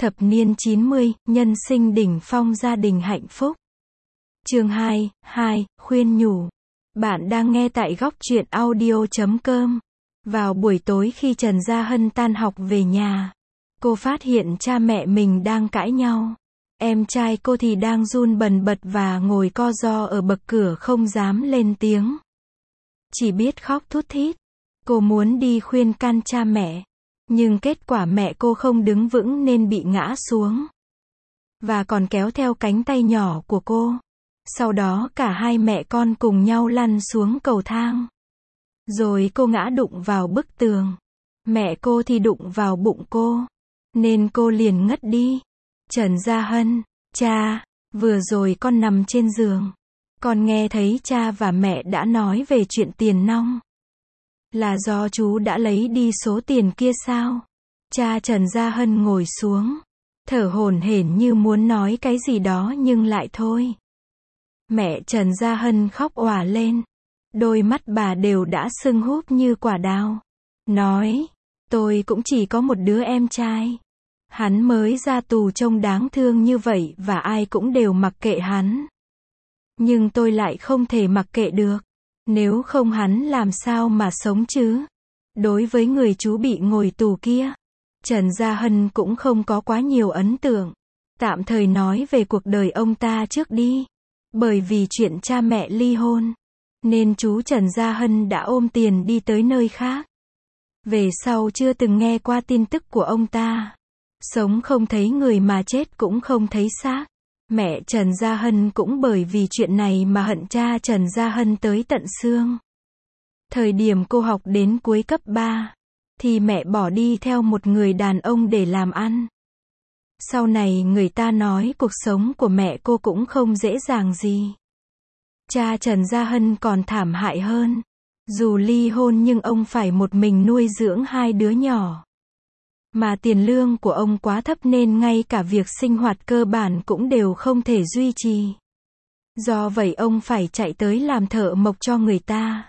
Thập niên 90, nhân sinh đỉnh phong gia đình hạnh phúc. Chương 2, khuyên nhủ. Bạn đang nghe tại góc truyện audio.com. Vào buổi tối khi Trần Gia Hân tan học về nhà, cô phát hiện cha mẹ mình đang cãi nhau. Em trai cô thì đang run bần bật và ngồi co ro ở bậc cửa không dám lên tiếng. Chỉ biết khóc thút thít. Cô muốn đi khuyên can cha mẹ, nhưng kết quả mẹ cô không đứng vững nên bị ngã xuống. Và còn kéo theo cánh tay nhỏ của cô. Sau đó cả hai mẹ con cùng nhau lăn xuống cầu thang. Rồi cô ngã đụng vào bức tường. Mẹ cô thì đụng vào bụng cô, nên cô liền ngất đi. Trần Gia Hân, cha, vừa rồi con nằm trên giường. Con nghe thấy cha và mẹ đã nói về chuyện tiền nong. Là do chú đã lấy đi số tiền kia sao? Cha Trần Gia Hân ngồi xuống, thở hổn hển như muốn nói cái gì đó nhưng lại thôi. Mẹ Trần Gia Hân khóc òa lên. Đôi mắt bà đều đã sưng húp như quả đào. Nói, tôi cũng chỉ có một đứa em trai. Hắn mới ra tù trông đáng thương như vậy và ai cũng đều mặc kệ hắn. Nhưng tôi lại không thể mặc kệ được. Nếu không hắn làm sao mà sống chứ? Đối với người chú bị ngồi tù kia, Trần Gia Hân cũng không có quá nhiều ấn tượng. Tạm thời nói về cuộc đời ông ta trước đi. Bởi vì chuyện cha mẹ ly hôn, nên chú Trần Gia Hân đã ôm tiền đi tới nơi khác. Về sau chưa từng nghe qua tin tức của ông ta. Sống không thấy người mà chết cũng không thấy xác. Mẹ Trần Gia Hân cũng bởi vì chuyện này mà hận cha Trần Gia Hân tới tận xương. Thời điểm cô học đến cuối cấp 3, thì mẹ bỏ đi theo một người đàn ông để làm ăn. Sau này người ta nói cuộc sống của mẹ cô cũng không dễ dàng gì. Cha Trần Gia Hân còn thảm hại hơn. Dù ly hôn nhưng ông phải một mình nuôi dưỡng hai đứa nhỏ. Mà tiền lương của ông quá thấp nên ngay cả việc sinh hoạt cơ bản cũng đều không thể duy trì. Do vậy ông phải chạy tới làm thợ mộc cho người ta.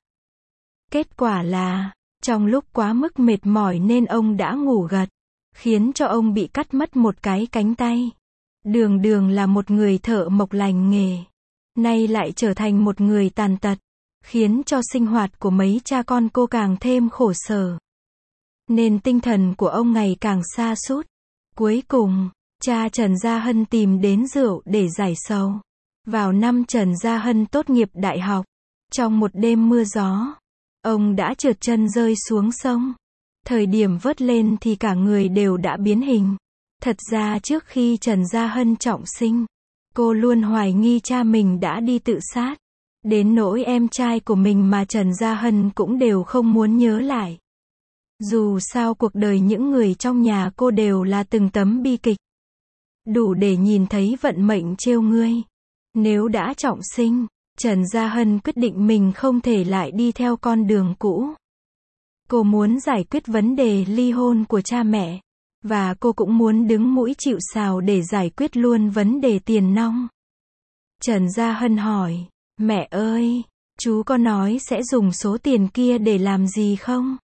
Kết quả là, trong lúc quá mức mệt mỏi nên ông đã ngủ gật, khiến cho ông bị cắt mất một cái cánh tay. Đường đường là một người thợ mộc lành nghề, nay lại trở thành một người tàn tật, khiến cho sinh hoạt của mấy cha con cô càng thêm khổ sở. Nên tinh thần của ông ngày càng sa sút. Cuối cùng, cha Trần Gia Hân tìm đến rượu để giải sầu. Vào năm Trần Gia Hân tốt nghiệp đại học, trong một đêm mưa gió, ông đã trượt chân rơi xuống sông. Thời điểm vớt lên thì cả người đều đã biến hình. Thật ra trước khi Trần Gia Hân trọng sinh, cô luôn hoài nghi cha mình đã đi tự sát. Đến nỗi em trai của mình mà Trần Gia Hân cũng đều không muốn nhớ lại. Dù sao cuộc đời những người trong nhà cô đều là từng tấm bi kịch. Đủ để nhìn thấy vận mệnh trêu ngươi. Nếu đã trọng sinh, Trần Gia Hân quyết định mình không thể lại đi theo con đường cũ. Cô muốn giải quyết vấn đề ly hôn của cha mẹ. Và cô cũng muốn đứng mũi chịu sào để giải quyết luôn vấn đề tiền nong. Trần Gia Hân hỏi, mẹ ơi, chú có nói sẽ dùng số tiền kia để làm gì không?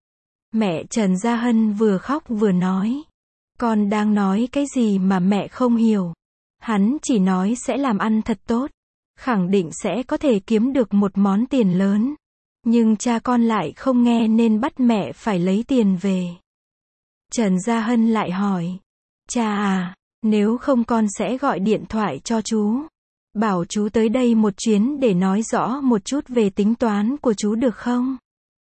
Mẹ Trần Gia Hân vừa khóc vừa nói, con đang nói cái gì mà mẹ không hiểu. Hắn chỉ nói sẽ làm ăn thật tốt, khẳng định sẽ có thể kiếm được một món tiền lớn. Nhưng cha con lại không nghe nên bắt mẹ phải lấy tiền về. Trần Gia Hân lại hỏi, cha à, nếu không con sẽ gọi điện thoại cho chú. Bảo chú tới đây một chuyến để nói rõ một chút về tính toán của chú được không?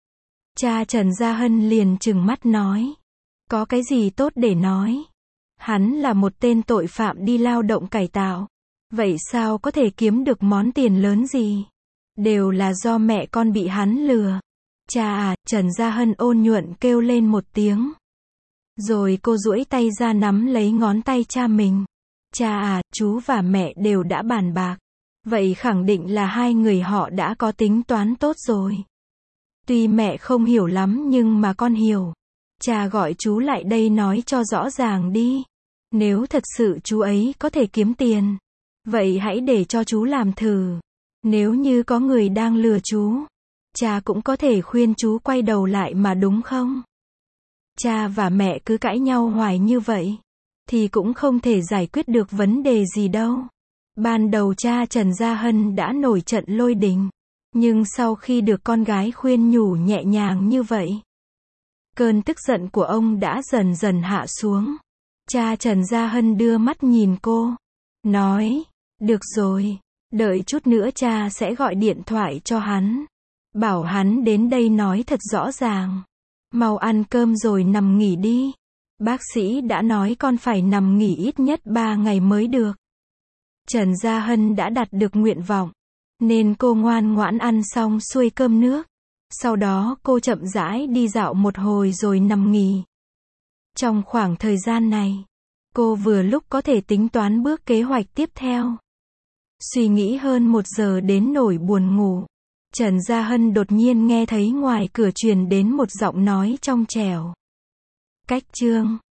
Cha Trần Gia Hân liền trừng mắt nói, có cái gì tốt để nói? Hắn là một tên tội phạm đi lao động cải tạo. Vậy sao có thể kiếm được món tiền lớn gì? Đều là do mẹ con bị hắn lừa. Cha à, Trần Gia Hân ôn nhuận kêu lên một tiếng. Rồi cô duỗi tay ra nắm lấy ngón tay cha mình. Cha à, chú và mẹ đều đã bàn bạc. Vậy khẳng định là hai người họ đã có tính toán tốt rồi. Tuy mẹ không hiểu lắm nhưng mà con hiểu. Cha gọi chú lại đây nói cho rõ ràng đi. Nếu thật sự chú ấy có thể kiếm tiền, vậy hãy để cho chú làm thử. Nếu như có người đang lừa chú, cha cũng có thể khuyên chú quay đầu lại mà đúng không? Cha và mẹ cứ cãi nhau hoài như vậy. thì cũng không thể giải quyết được vấn đề gì đâu. Ban đầu cha Trần Gia Hân đã nổi trận lôi đình, nhưng sau khi được con gái khuyên nhủ nhẹ nhàng như vậy, cơn tức giận của ông đã dần dần hạ xuống. Cha Trần Gia Hân đưa mắt nhìn cô, nói, được rồi, đợi chút nữa cha sẽ gọi điện thoại cho hắn, bảo hắn đến đây nói thật rõ ràng. Mau ăn cơm rồi nằm nghỉ đi. Bác sĩ đã nói con phải nằm nghỉ ít nhất 3 ngày mới được. Trần Gia Hân đã đạt được nguyện vọng, nên cô ngoan ngoãn ăn xong xuôi cơm nước. Sau đó cô chậm rãi đi dạo một hồi rồi nằm nghỉ. Trong khoảng thời gian này, cô vừa lúc có thể tính toán bước kế hoạch tiếp theo. Suy nghĩ hơn 1 giờ đến nỗi buồn ngủ, Trần Gia Hân đột nhiên nghe thấy ngoài cửa truyền đến một giọng nói trong trẻo. Cách chương